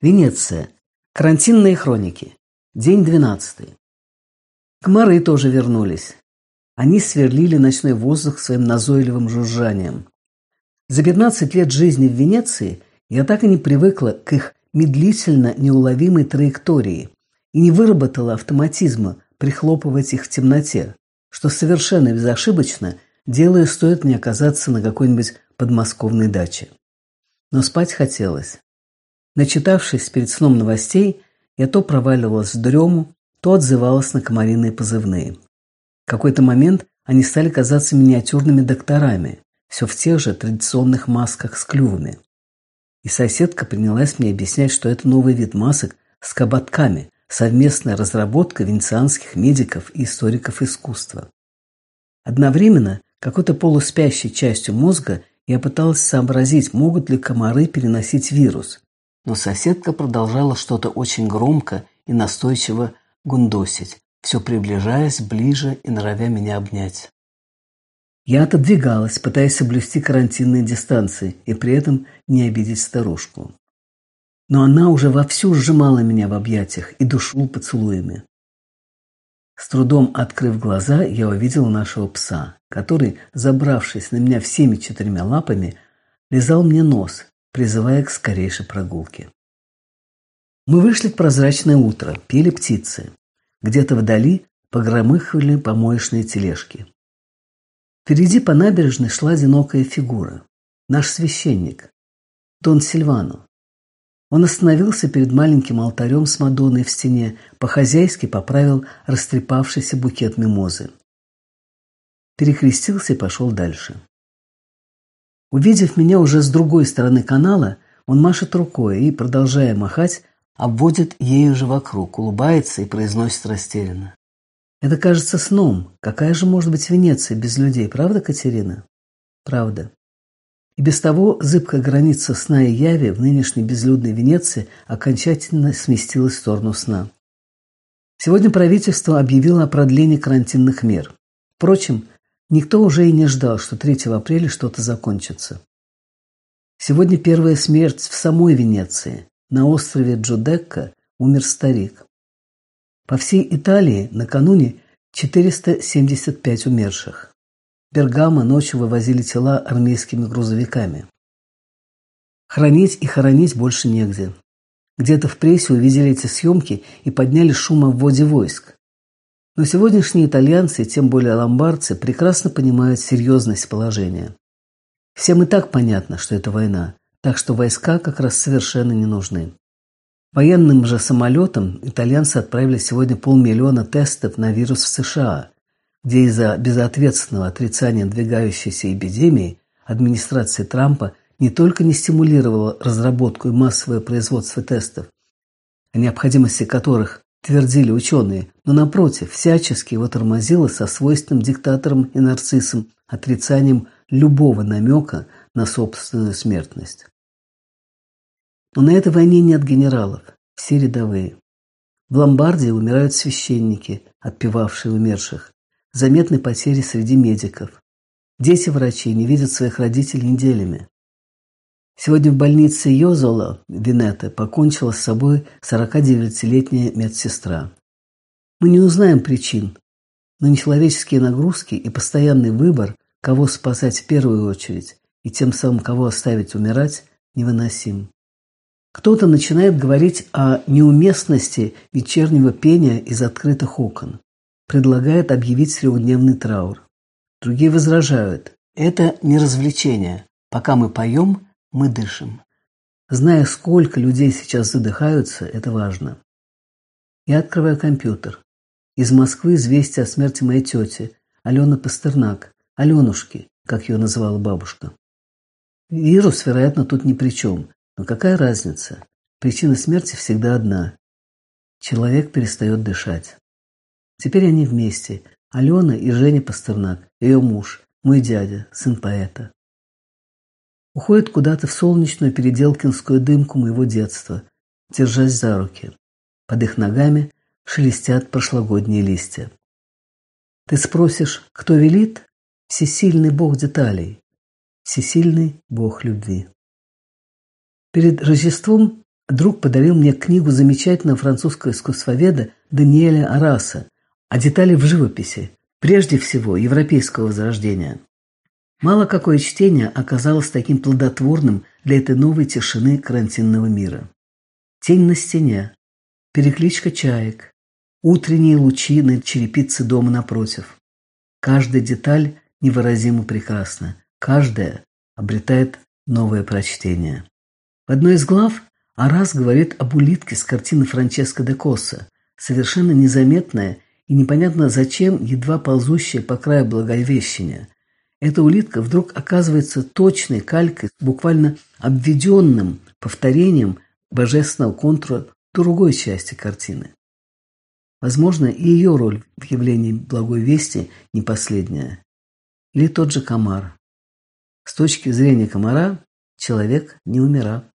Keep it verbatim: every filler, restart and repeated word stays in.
Венеция. Карантинные хроники. День двенадцатый. Комары тоже вернулись. Они сверлили ночной воздух своим назойливым жужжанием. За пятнадцать лет жизни в Венеции я так и не привыкла к их медлительно неуловимой траектории и не выработала автоматизма прихлопывать их в темноте, что совершенно безошибочно делаю, стоит мне оказаться на какой-нибудь подмосковной даче. Но спать хотелось. Начитавшись перед сном новостей, я то проваливалась в дрему, то отзывалась на комариные позывные. В какой-то момент они стали казаться миниатюрными докторами, все в тех же традиционных масках с клювами. И соседка принялась мне объяснять, что это новый вид масок с кабатками, совместная разработка венецианских медиков и историков искусства. Одновременно, какой-то полуспящей частью мозга, я пыталась сообразить, могут ли комары переносить вирус. Но соседка продолжала что-то очень громко и настойчиво гундосить, все приближаясь ближе и норовя меня обнять. Я отодвигалась, пытаясь соблюсти карантинные дистанции и при этом не обидеть старушку. Но она уже вовсю сжимала меня в объятиях и душила поцелуями. С трудом открыв глаза, я увидела нашего пса, который, забравшись на меня всеми четырьмя лапами, лизал мне нос, призывая к скорейшей прогулке. Мы вышли в прозрачное утро, пели птицы. Где-то вдали погромыхивали помоечные тележки. Впереди по набережной шла одинокая фигура. Наш священник, Дон Сильвано. Он остановился перед маленьким алтарем с Мадонной в стене, по-хозяйски поправил растрепавшийся букет мимозы. Перекрестился и пошел дальше. Увидев меня уже с другой стороны канала, он машет рукой и, продолжая махать, обводит ею же вокруг, улыбается и произносит растерянно: «Это кажется сном. Какая же может быть Венеция без людей, правда, Катерина?» «Правда». И без того зыбкая граница сна и яви в нынешней безлюдной Венеции окончательно сместилась в сторону сна. Сегодня правительство объявило о продлении карантинных мер. Впрочем, никто уже и не ждал, что третьего апреля что-то закончится. Сегодня первая смерть в самой Венеции. На острове Джудекка умер старик. По всей Италии накануне четыреста семьдесят пять умерших. Бергамо ночью вывозили тела армейскими грузовиками. Хранить и хоронить больше негде. Где-то в прессе увидели эти съемки и подняли шум о вводе войск. Но сегодняшние итальянцы, тем более ломбардцы, прекрасно понимают серьезность положения. Всем и так понятно, что это война, так что войска как раз совершенно не нужны. Военным же самолетом итальянцы отправили сегодня полмиллиона тестов на вирус в США, где из-за безответственного отрицания надвигающейся эпидемии администрация Трампа не только не стимулировала разработку и массовое производство тестов, о необходимости которых твердили ученые, но, напротив, всячески его тормозила со свойственным диктатором и нарциссом отрицанием любого намека на собственную смертность. Но на этой войне нет генералов, все рядовые. В Ломбардии умирают священники, отпевавшие умерших. Заметны потери среди медиков. Дети врачей не видят своих родителей неделями. Сегодня в больнице Йозола в Венето покончила с собой сорокадевятилетняя медсестра. Мы не узнаем причин, но нечеловеческие нагрузки и постоянный выбор, кого спасать в первую очередь и тем самым кого оставить умирать, невыносим. Кто-то начинает говорить о неуместности вечернего пения из открытых окон. Предлагает объявить трехдневный траур. Другие возражают: это не развлечение. Пока мы поем, мы дышим. Зная, сколько людей сейчас задыхаются, это важно. Я открываю компьютер. Из Москвы известие о смерти моей тети, Алены Пастернак, Аленушки, как ее называла бабушка. Вирус, вероятно, тут ни при чем. Но какая разница? Причина смерти всегда одна. Человек перестает дышать. Теперь они вместе. Алена и Женя Пастернак, ее муж, мой дядя, сын поэта. Уходят куда-то в солнечную переделкинскую дымку моего детства, держась за руки. Под их ногами шелестят прошлогодние листья. Ты спросишь, кто велит? Всесильный Бог деталей, всесильный Бог любви. Перед Рождеством Друг подарил мне книгу замечательного французского искусствоведа Даниэля Араса о детали в живописи, прежде всего европейского возрождения. Мало какое чтение оказалось таким плодотворным для этой новой тишины карантинного мира. Тень на стене, перекличка чаек, утренние лучи на черепице дома напротив. Каждая деталь невыразимо прекрасна, каждая обретает новое прочтение. В одной из глав Арас говорит об улитке с картины Франческо де Коssa, совершенно незаметная и непонятно зачем едва ползущая по краю Благовещения. Эта улитка вдруг оказывается точной калькой, буквально обведенным повторением божественного контура другой части картины. Возможно, и ее роль в явлении благой вести не последняя. Или тот же комар. С точки зрения комара человек не умирал.